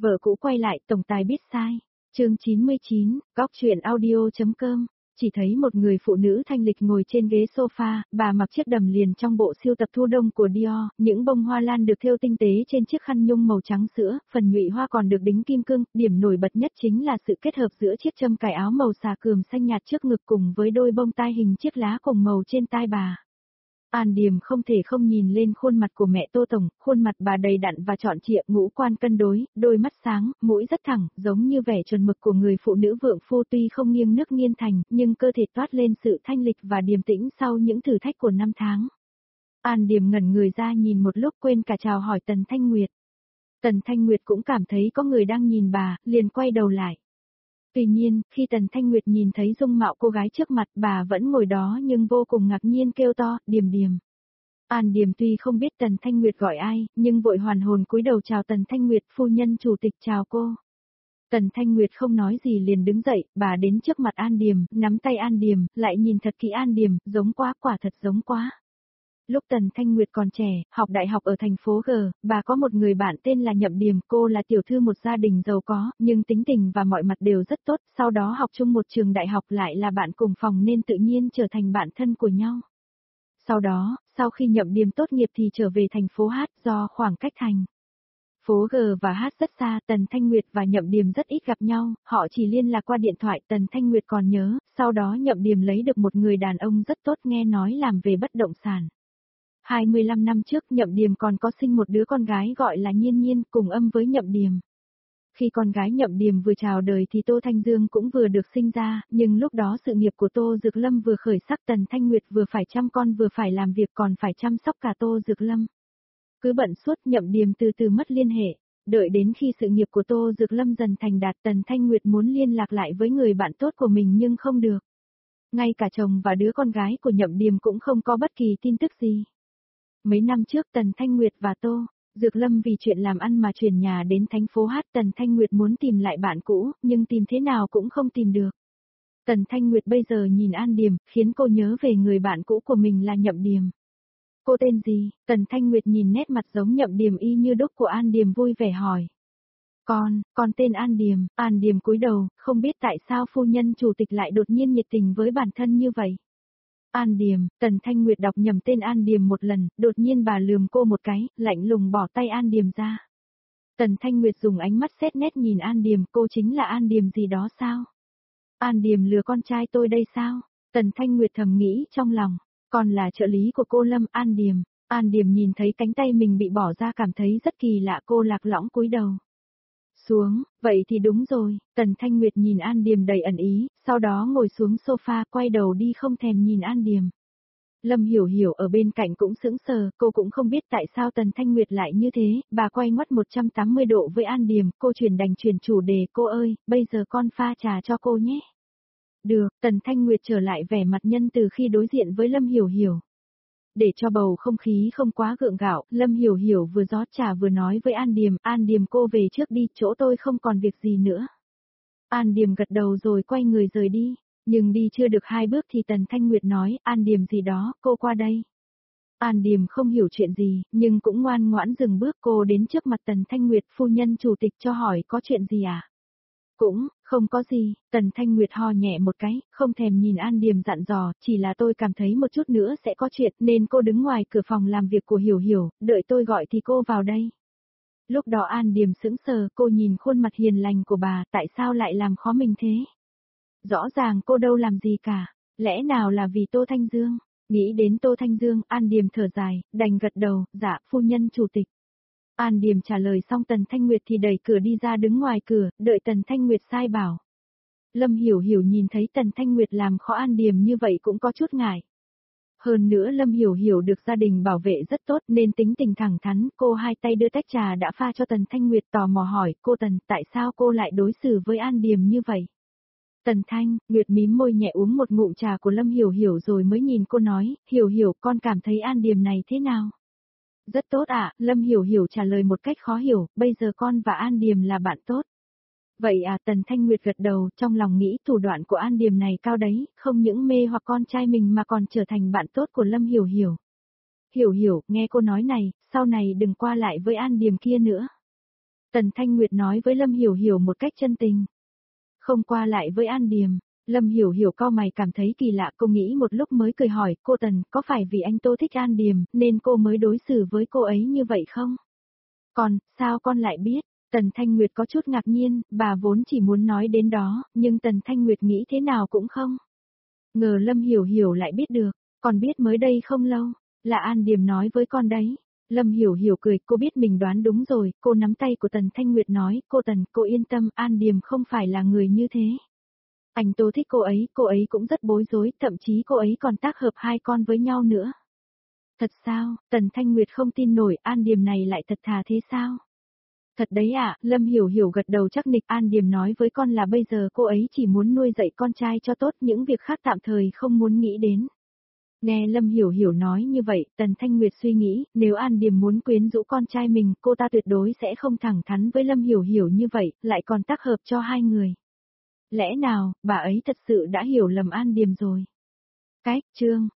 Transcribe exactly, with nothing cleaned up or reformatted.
Vợ cũ quay lại, tổng tài biết sai. Chương chín mươi chín, góc truyện audio.com. Chỉ thấy một người phụ nữ thanh lịch ngồi trên ghế sofa, bà mặc chiếc đầm liền trong bộ siêu tập thu đông của Dior, những bông hoa lan được thêu tinh tế trên chiếc khăn nhung màu trắng sữa, phần nhụy hoa còn được đính kim cương, điểm nổi bật nhất chính là sự kết hợp giữa chiếc châm cài áo màu xà cườm xanh nhạt trước ngực cùng với đôi bông tai hình chiếc lá cùng màu trên tai bà. An Điềm không thể không nhìn lên khuôn mặt của mẹ Tô Tổng, khuôn mặt bà đầy đặn và trọn trịa, ngũ quan cân đối, đôi mắt sáng, mũi rất thẳng, giống như vẻ chuẩn mực của người phụ nữ vượng phu tuy không nghiêng nước nghiêng thành, nhưng cơ thể toát lên sự thanh lịch và điềm tĩnh sau những thử thách của năm tháng. An Điềm ngẩn người ra nhìn một lúc quên cả chào hỏi Tần Thanh Nguyệt. Tần Thanh Nguyệt cũng cảm thấy có người đang nhìn bà, liền quay đầu lại. Tuy nhiên, khi Tần Thanh Nguyệt nhìn thấy dung mạo cô gái trước mặt, bà vẫn ngồi đó nhưng vô cùng ngạc nhiên kêu to, Điềm Điềm. An Điềm tuy không biết Tần Thanh Nguyệt gọi ai, nhưng vội hoàn hồn cúi đầu chào Tần Thanh Nguyệt, phu nhân chủ tịch chào cô. Tần Thanh Nguyệt không nói gì liền đứng dậy, bà đến trước mặt An Điềm, nắm tay An Điềm, lại nhìn thật kỹ An Điềm, giống quá, quả thật giống quá. Lúc Tần Thanh Nguyệt còn trẻ, học đại học ở thành phố G, bà có một người bạn tên là Nhậm Điềm, cô là tiểu thư một gia đình giàu có, nhưng tính tình và mọi mặt đều rất tốt, sau đó học chung một trường đại học lại là bạn cùng phòng nên tự nhiên trở thành bạn thân của nhau. Sau đó, sau khi Nhậm Điềm tốt nghiệp thì trở về thành phố Hát do khoảng cách thành phố G và Hát rất xa, Tần Thanh Nguyệt và Nhậm Điềm rất ít gặp nhau, họ chỉ liên lạc qua điện thoại. Tần Thanh Nguyệt còn nhớ, sau đó Nhậm Điềm lấy được một người đàn ông rất tốt nghe nói làm về bất động sản. hai mươi lăm năm trước Nhậm Điềm còn có sinh một đứa con gái gọi là Nhiên Nhiên cùng âm với Nhậm Điềm. Khi con gái Nhậm Điềm vừa chào đời thì Tô Thanh Dương cũng vừa được sinh ra, nhưng lúc đó sự nghiệp của Tô Dược Lâm vừa khởi sắc, Tần Thanh Nguyệt vừa phải chăm con vừa phải làm việc còn phải chăm sóc cả Tô Dược Lâm. Cứ bận suốt Nhậm Điềm từ từ mất liên hệ, đợi đến khi sự nghiệp của Tô Dược Lâm dần thành đạt Tần Thanh Nguyệt muốn liên lạc lại với người bạn tốt của mình nhưng không được. Ngay cả chồng và đứa con gái của Nhậm Điềm cũng không có bất kỳ tin tức gì. Mấy năm trước Tần Thanh Nguyệt và Tô Dược Lâm vì chuyện làm ăn mà chuyển nhà đến thành phố Hát. Tần Thanh Nguyệt muốn tìm lại bạn cũ, nhưng tìm thế nào cũng không tìm được. Tần Thanh Nguyệt bây giờ nhìn An Điềm, khiến cô nhớ về người bạn cũ của mình là Nhậm Điềm. Cô tên gì? Tần Thanh Nguyệt nhìn nét mặt giống Nhậm Điềm y như đúc của An Điềm vui vẻ hỏi. Con, con tên An Điềm. An Điềm cúi đầu, không biết tại sao phu nhân chủ tịch lại đột nhiên nhiệt tình với bản thân như vậy. An Điềm. Tần Thanh Nguyệt đọc nhầm tên An Điềm một lần, đột nhiên bà lườm cô một cái, lạnh lùng bỏ tay An Điềm ra. Tần Thanh Nguyệt dùng ánh mắt xét nét nhìn An Điềm, cô chính là An Điềm gì đó sao? An Điềm lừa con trai tôi đây sao? Tần Thanh Nguyệt thầm nghĩ trong lòng, còn là trợ lý của cô Lâm. An Điềm. An Điềm nhìn thấy cánh tay mình bị bỏ ra cảm thấy rất kỳ lạ, cô lạc lõng cúi đầu xuống, vậy thì đúng rồi. Tần Thanh Nguyệt nhìn An Điềm đầy ẩn ý, sau đó ngồi xuống sofa quay đầu đi không thèm nhìn An Điềm. Lâm Hiểu Hiểu ở bên cạnh cũng sững sờ, cô cũng không biết tại sao Tần Thanh Nguyệt lại như thế, bà quay ngoắt một trăm tám mươi độ với An Điềm, cô chuyển đành chuyển chủ đề, cô ơi, bây giờ con pha trà cho cô nhé. Được, Tần Thanh Nguyệt trở lại vẻ mặt nhân từ khi đối diện với Lâm Hiểu Hiểu. Để cho bầu không khí không quá gượng gạo, Lâm Hiểu Hiểu vừa rót trà vừa nói với An Điềm, An Điềm cô về trước đi, chỗ tôi không còn việc gì nữa. An Điềm gật đầu rồi quay người rời đi, nhưng đi chưa được hai bước thì Tần Thanh Nguyệt nói, An Điềm gì đó, cô qua đây. An Điềm không hiểu chuyện gì, nhưng cũng ngoan ngoãn dừng bước, cô đến trước mặt Tần Thanh Nguyệt, phu nhân chủ tịch cho hỏi có chuyện gì à? Cũng, không có gì. Tần Thanh Nguyệt ho nhẹ một cái, không thèm nhìn An Điềm dặn dò, chỉ là tôi cảm thấy một chút nữa sẽ có chuyện nên cô đứng ngoài cửa phòng làm việc của Hiểu Hiểu, đợi tôi gọi thì cô vào đây. Lúc đó An Điềm sững sờ, cô nhìn khuôn mặt hiền lành của bà, tại sao lại làm khó mình thế? Rõ ràng cô đâu làm gì cả, lẽ nào là vì Tô Thanh Dương? Nghĩ đến Tô Thanh Dương, An Điềm thở dài, đành gật đầu, dạ, phu nhân chủ tịch. An Điềm trả lời xong Tần Thanh Nguyệt thì đẩy cửa đi ra đứng ngoài cửa, đợi Tần Thanh Nguyệt sai bảo. Lâm Hiểu Hiểu nhìn thấy Tần Thanh Nguyệt làm khó An Điềm như vậy cũng có chút ngại. Hơn nữa Lâm Hiểu Hiểu được gia đình bảo vệ rất tốt nên tính tình thẳng thắn, cô hai tay đưa tách trà đã pha cho Tần Thanh Nguyệt, tò mò hỏi, cô Tần, tại sao cô lại đối xử với An Điềm như vậy? Tần Thanh Nguyệt mím môi nhẹ uống một ngụm trà của Lâm Hiểu Hiểu rồi mới nhìn cô nói, Hiểu Hiểu con cảm thấy An Điềm này thế nào? Rất tốt ạ, à, Lâm Hiểu Hiểu trả lời một cách khó hiểu, bây giờ con và An Điềm là bạn tốt. Vậy à, Tần Thanh Nguyệt gật đầu, trong lòng nghĩ thủ đoạn của An Điềm này cao đấy, không những mê hoặc con trai mình mà còn trở thành bạn tốt của Lâm Hiểu Hiểu. Hiểu Hiểu, nghe cô nói này, sau này đừng qua lại với An Điềm kia nữa. Tần Thanh Nguyệt nói với Lâm Hiểu Hiểu một cách chân tình. Không qua lại với An Điềm, Lâm Hiểu Hiểu cau mày cảm thấy kỳ lạ, cô nghĩ một lúc mới cười hỏi, cô Tần, có phải vì anh Tô thích An Điềm, nên cô mới đối xử với cô ấy như vậy không? Còn, sao con lại biết? Tần Thanh Nguyệt có chút ngạc nhiên, bà vốn chỉ muốn nói đến đó, nhưng Tần Thanh Nguyệt nghĩ thế nào cũng không ngờ Lâm Hiểu Hiểu lại biết được, còn biết mới đây không lâu, là An Điềm nói với con đấy. Lâm Hiểu Hiểu cười, cô biết mình đoán đúng rồi, cô nắm tay của Tần Thanh Nguyệt nói, cô Tần, cô yên tâm, An Điềm không phải là người như thế. Anh Tô thích cô ấy, cô ấy cũng rất bối rối, thậm chí cô ấy còn tác hợp hai con với nhau nữa. Thật sao, Tần Thanh Nguyệt không tin nổi, An Điềm này lại thật thà thế sao? Thật đấy ạ, à, Lâm Hiểu Hiểu gật đầu chắc nịch, An Điềm nói với con là bây giờ cô ấy chỉ muốn nuôi dạy con trai cho tốt, những việc khác tạm thời không muốn nghĩ đến. Nghe Lâm Hiểu Hiểu nói như vậy, Tần Thanh Nguyệt suy nghĩ, nếu An Điềm muốn quyến rũ con trai mình, cô ta tuyệt đối sẽ không thẳng thắn với Lâm Hiểu Hiểu như vậy, lại còn tác hợp cho hai người. Lẽ nào, bà ấy thật sự đã hiểu lầm An Điềm rồi? Cái, chương